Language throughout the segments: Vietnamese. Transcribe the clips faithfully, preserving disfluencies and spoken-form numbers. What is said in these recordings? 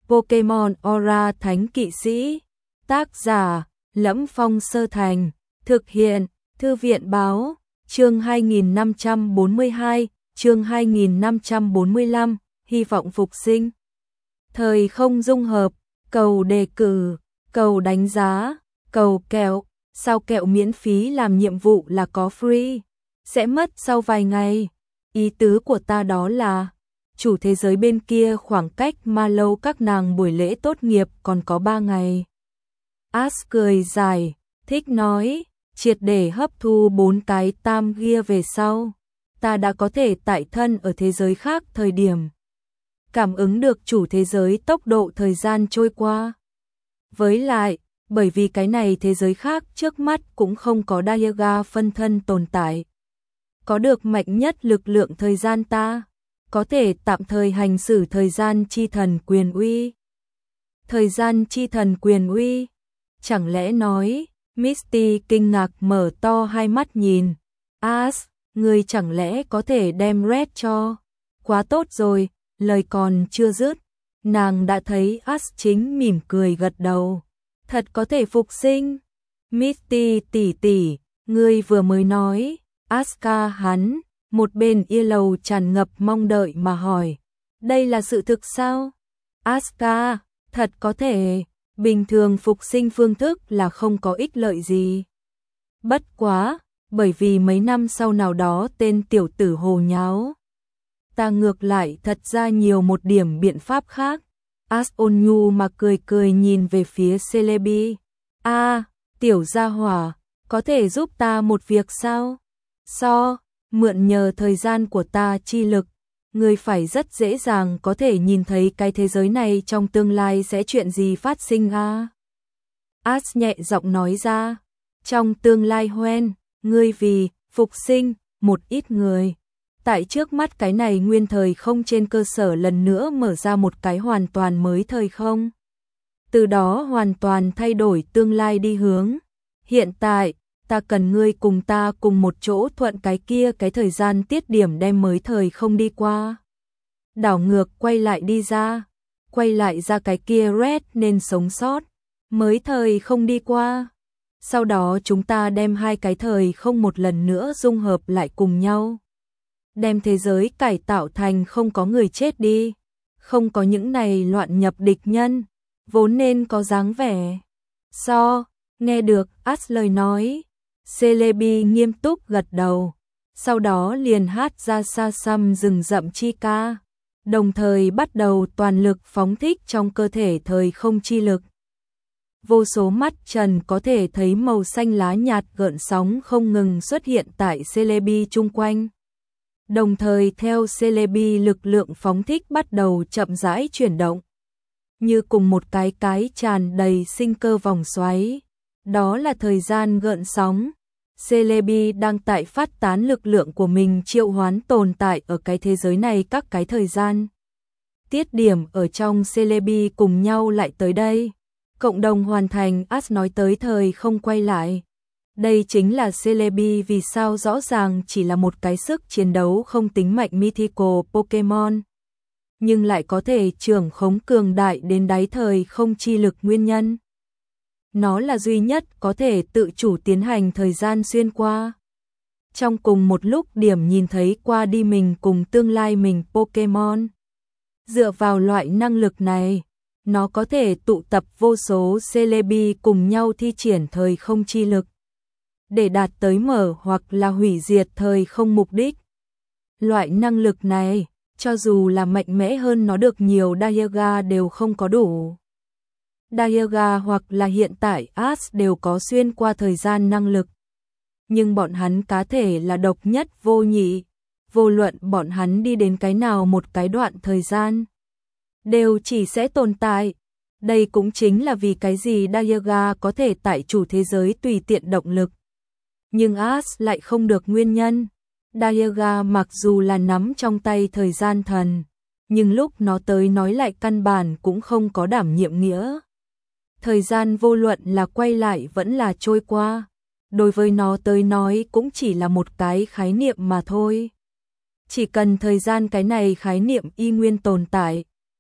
Pokemon Aura Thánh Kỵ Sĩ. Tác giả: Lẫm Phong Sơ Thành. Thực hiện: Thư viện báo. Chương hai nghìn năm trăm bốn mươi hai, chương hai nghìn năm trăm bốn mươi lăm, hy vọng phục sinh. Thời không dung hợp, cầu đề cử, cầu đánh giá, cầu kẹo. Sao kẹo miễn phí làm nhiệm vụ là có free, sẽ mất sau vài ngày. Ý tứ của ta đó là chủ thế giới bên kia khoảng cách ma lâu các nàng buổi lễ tốt nghiệp còn có ba ngày. Ash cười dài, thích nói, triệt để hấp thu bốn cái tam gia về sau, ta đã có thể tại thân ở thế giới khác thời điểm. Cảm ứng được chủ thế giới tốc độ thời gian trôi qua. Với lại, bởi vì cái này thế giới khác trước mắt cũng không có Dialga phân thân tồn tại. Có được mạnh nhất lực lượng thời gian ta, có thể tạm thời hành xử thời gian chi thần quyền uy. Thời gian chi thần quyền uy? Chẳng lẽ nói, Misty kinh ngạc mở to hai mắt nhìn. Ash, người chẳng lẽ có thể đem Red cho? Quá tốt rồi, lời còn chưa dứt, nàng đã thấy Ash chính mỉm cười gật đầu. Thật có thể phục sinh. Misty tỷ tỷ, ngươi vừa mới nói. Asuka hắn, một bên Yellow tràn ngập mong đợi mà hỏi. Đây là sự thực sao? Asuka, thật có thể, bình thường phục sinh phương thức là không có ích lợi gì. Bất quá, bởi vì mấy năm sau nào đó tên tiểu tử hồ nháo. Ta ngược lại thật ra nhiều một điểm biện pháp khác. Ash ôn nhu mà cười cười nhìn về phía Celebi. A, à, tiểu gia hỏa, có thể giúp ta một việc sao? So, mượn nhờ thời gian của ta chi lực, ngươi phải rất dễ dàng có thể nhìn thấy cái thế giới này trong tương lai sẽ chuyện gì phát sinh a. À? Ash nhẹ giọng nói ra, trong tương lai hoen, ngươi vì phục sinh một ít người. Tại trước mắt cái này nguyên thời không trên cơ sở lần nữa mở ra một cái hoàn toàn mới thời không. Từ đó hoàn toàn thay đổi tương lai đi hướng. Hiện tại, ta cần ngươi cùng ta cùng một chỗ thuận cái kia cái thời gian tiết điểm đem mới thời không đi qua. Đảo ngược quay lại đi ra, quay lại ra cái kia Red nên sống sót, mới thời không đi qua. Sau đó chúng ta đem hai cái thời không một lần nữa dung hợp lại cùng nhau. Đem thế giới cải tạo thành không có người chết đi, không có những này loạn nhập địch nhân, vốn nên có dáng vẻ. So, nghe được Ash lời nói, Celebi nghiêm túc gật đầu, sau đó liền hát ra xa xăm rừng rậm chi ca, đồng thời bắt đầu toàn lực phóng thích trong cơ thể thời không chi lực. Vô số mắt trần có thể thấy màu xanh lá nhạt gợn sóng không ngừng xuất hiện tại Celebi chung quanh. Đồng thời theo Celebi lực lượng phóng thích bắt đầu chậm rãi chuyển động. Như cùng một cái cái tràn đầy sinh cơ vòng xoáy. Đó là thời gian gợn sóng. Celebi đang tại phát tán lực lượng của mình triệu hoán tồn tại ở cái thế giới này các cái thời gian. Tiết điểm ở trong Celebi cùng nhau lại tới đây. Cộng đồng hoàn thành Ash nói tới thời không quay lại. Đây chính là Celebi vì sao rõ ràng chỉ là một cái sức chiến đấu không tính mạnh mythical Pokemon, nhưng lại có thể trưởng khống cường đại đến đáy thời không chi lực nguyên nhân. Nó là duy nhất có thể tự chủ tiến hành thời gian xuyên qua. Trong cùng một lúc điểm nhìn thấy qua đi mình cùng tương lai mình Pokemon. Dựa vào loại năng lực này, nó có thể tụ tập vô số Celebi cùng nhau thi triển thời không chi lực. Để đạt tới mở hoặc là hủy diệt thời không mục đích. Loại năng lực này, cho dù là mạnh mẽ hơn nó được nhiều Dialga đều không có đủ. Dialga hoặc là hiện tại Ash đều có xuyên qua thời gian năng lực. Nhưng bọn hắn cá thể là độc nhất vô nhị. Vô luận bọn hắn đi đến cái nào một cái đoạn thời gian, đều chỉ sẽ tồn tại. Đây cũng chính là vì cái gì Dialga có thể tại chủ thế giới tùy tiện động lực. Nhưng Ash lại không được nguyên nhân. Dialga mặc dù là nắm trong tay thời gian thần, nhưng lúc nó tới nói lại căn bản cũng không có đảm nhiệm nghĩa. Thời gian vô luận là quay lại vẫn là trôi qua, đối với nó tới nói cũng chỉ là một cái khái niệm mà thôi. Chỉ cần thời gian cái này khái niệm y nguyên tồn tại,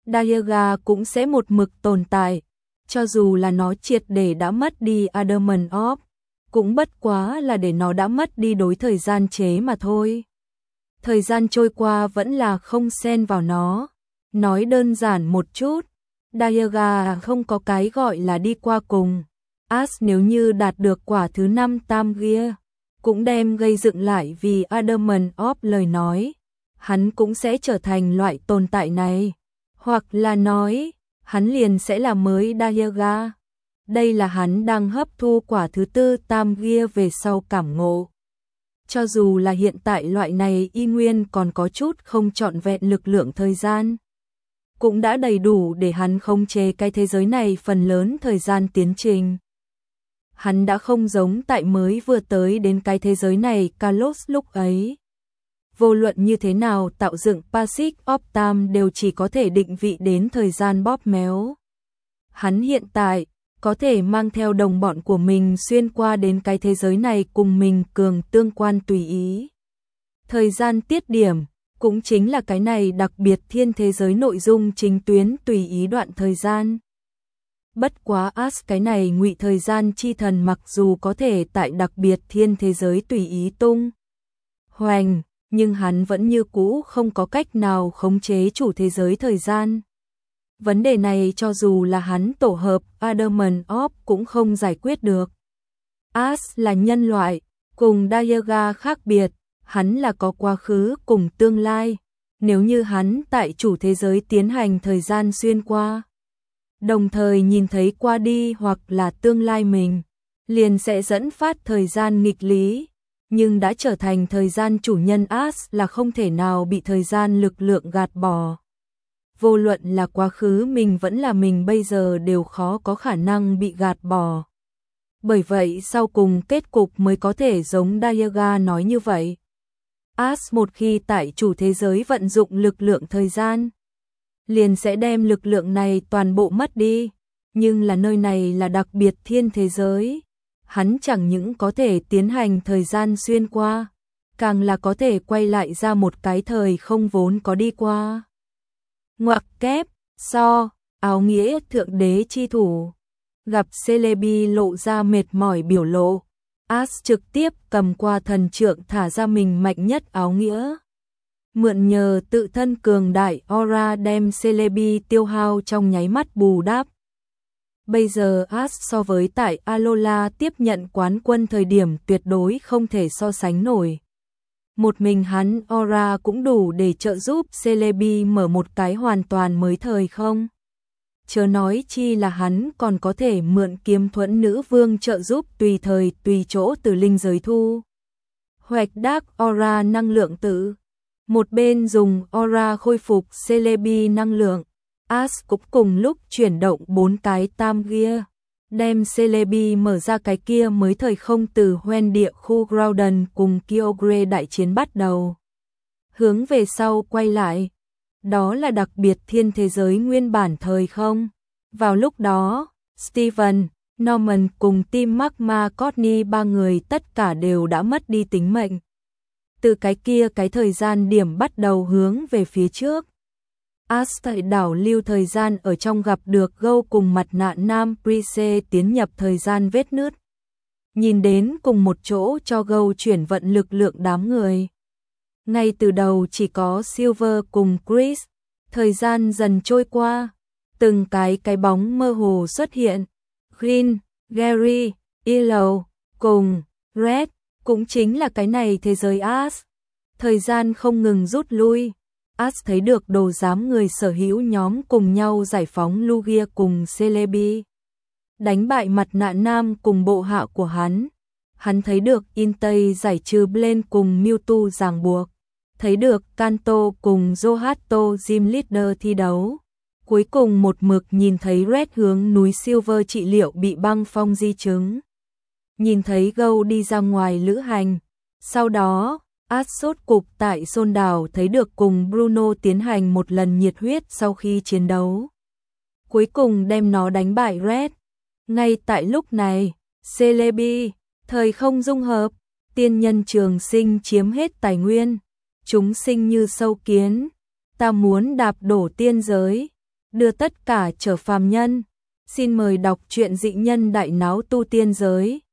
Dialga cũng sẽ một mực tồn tại, cho dù là nó triệt để đã mất đi Adamant Orb, cũng bất quá là để nó đã mất đi đối thời gian chế mà thôi. Thời gian trôi qua vẫn là không xen vào nó. Nói đơn giản một chút, Dialga không có cái gọi là đi qua cùng. Ash nếu như đạt được quả thứ năm tam gear, cũng đem gây dựng lại vì Adamant Orb lời nói, hắn cũng sẽ trở thành loại tồn tại này. Hoặc là nói, hắn liền sẽ là mới Dialga. Đây là hắn đang hấp thu quả thứ tư tam gear về sau cảm ngộ. Cho dù là hiện tại loại này y nguyên còn có chút không trọn vẹn lực lượng thời gian, cũng đã đầy đủ để hắn khống chế cái thế giới này phần lớn thời gian tiến trình. Hắn đã không giống tại mới vừa tới đến cái thế giới này Kalos lúc ấy. Vô luận như thế nào tạo dựng Passage of Time đều chỉ có thể định vị đến thời gian bóp méo. Hắn hiện tại có thể mang theo đồng bọn của mình xuyên qua đến cái thế giới này cùng mình cường tương quan tùy ý. Thời gian tiết điểm cũng chính là cái này đặc biệt thiên thế giới nội dung chính tuyến tùy ý đoạn thời gian. Bất quá Ash cái này ngụy thời gian chi thần mặc dù có thể tại đặc biệt thiên thế giới tùy ý tung hoành, nhưng hắn vẫn như cũ không có cách nào khống chế chủ thế giới thời gian. Vấn đề này cho dù là hắn tổ hợp Adamant Orb cũng không giải quyết được. Ash là nhân loại, cùng Dialga khác biệt, hắn là có quá khứ cùng tương lai. Nếu như hắn tại chủ thế giới tiến hành thời gian xuyên qua, đồng thời nhìn thấy qua đi hoặc là tương lai mình, liền sẽ dẫn phát thời gian nghịch lý. Nhưng đã trở thành thời gian chủ nhân Ash là không thể nào bị thời gian lực lượng gạt bỏ. Vô luận là quá khứ mình vẫn là mình bây giờ đều khó có khả năng bị gạt bỏ. Bởi vậy sau cùng kết cục mới có thể giống Dialga nói như vậy. Ash một khi tại chủ thế giới vận dụng lực lượng thời gian, liền sẽ đem lực lượng này toàn bộ mất đi. Nhưng là nơi này là đặc biệt thiên thế giới. Hắn chẳng những có thể tiến hành thời gian xuyên qua, càng là có thể quay lại ra một cái thời không vốn có đi qua. Ngoặc kép, so, áo nghĩa thượng đế chi thủ. Gặp Celebi lộ ra mệt mỏi biểu lộ, Ash trực tiếp cầm qua thần trượng thả ra mình mạnh nhất áo nghĩa. Mượn nhờ tự thân cường đại aura đem Celebi tiêu hao trong nháy mắt bù đắp. Bây giờ Ash so với tại Alola tiếp nhận quán quân thời điểm tuyệt đối không thể so sánh nổi. Một mình hắn aura cũng đủ để trợ giúp Celebi mở một cái hoàn toàn mới thời không. Chớ nói chi là hắn còn có thể mượn kiếm thuẫn nữ vương trợ giúp tùy thời tùy chỗ từ linh giới thu hoạch đắc aura năng lượng tử. Một bên dùng aura khôi phục Celebi năng lượng, Ash cũng cùng lúc chuyển động bốn cái tam gear, đem Celebi mở ra cái kia mới thời không từ hoen địa khu Groudon cùng Kyogre đại chiến bắt đầu. Hướng về sau quay lại, đó là đặc biệt thiên thế giới nguyên bản thời không. Vào lúc đó, Steven, Norman cùng team Magma Courtney ba người tất cả đều đã mất đi tính mệnh. Từ cái kia cái thời gian điểm bắt đầu hướng về phía trước. Ash tại đảo lưu thời gian ở trong gặp được Go cùng mặt nạ nam Prise tiến nhập thời gian vết nứt. Nhìn đến cùng một chỗ cho Go chuyển vận lực lượng đám người. Ngay từ đầu chỉ có Silver cùng Chris, thời gian dần trôi qua, từng cái cái bóng mơ hồ xuất hiện. Green, Gary, Yellow, cùng Red, cũng chính là cái này thế giới Ash. Thời gian không ngừng rút lui. Ash thấy được đồ giám người sở hữu nhóm cùng nhau giải phóng Lugia cùng Celebi, đánh bại mặt nạ nam cùng bộ hạ của hắn. Hắn thấy được Intei giải trừ Blaine cùng Mewtwo ràng buộc, thấy được Kanto cùng Zohato Gym Leader thi đấu. Cuối cùng một mực nhìn thấy Red hướng núi Silver trị liệu bị băng phong di chứng. Nhìn thấy Go đi ra ngoài lữ hành. Sau đó, Ash sốt cục tại Xôn Đảo thấy được cùng Bruno tiến hành một lần nhiệt huyết sau khi chiến đấu. Cuối cùng đem nó đánh bại Red. Ngay tại lúc này, Celebi, thời không dung hợp, tiên nhân trường sinh chiếm hết tài nguyên. Chúng sinh như sâu kiến, ta muốn đạp đổ tiên giới. đưa tất cả trở phàm nhân. Xin mời đọc truyện Dị nhân đại náo tu tiên giới.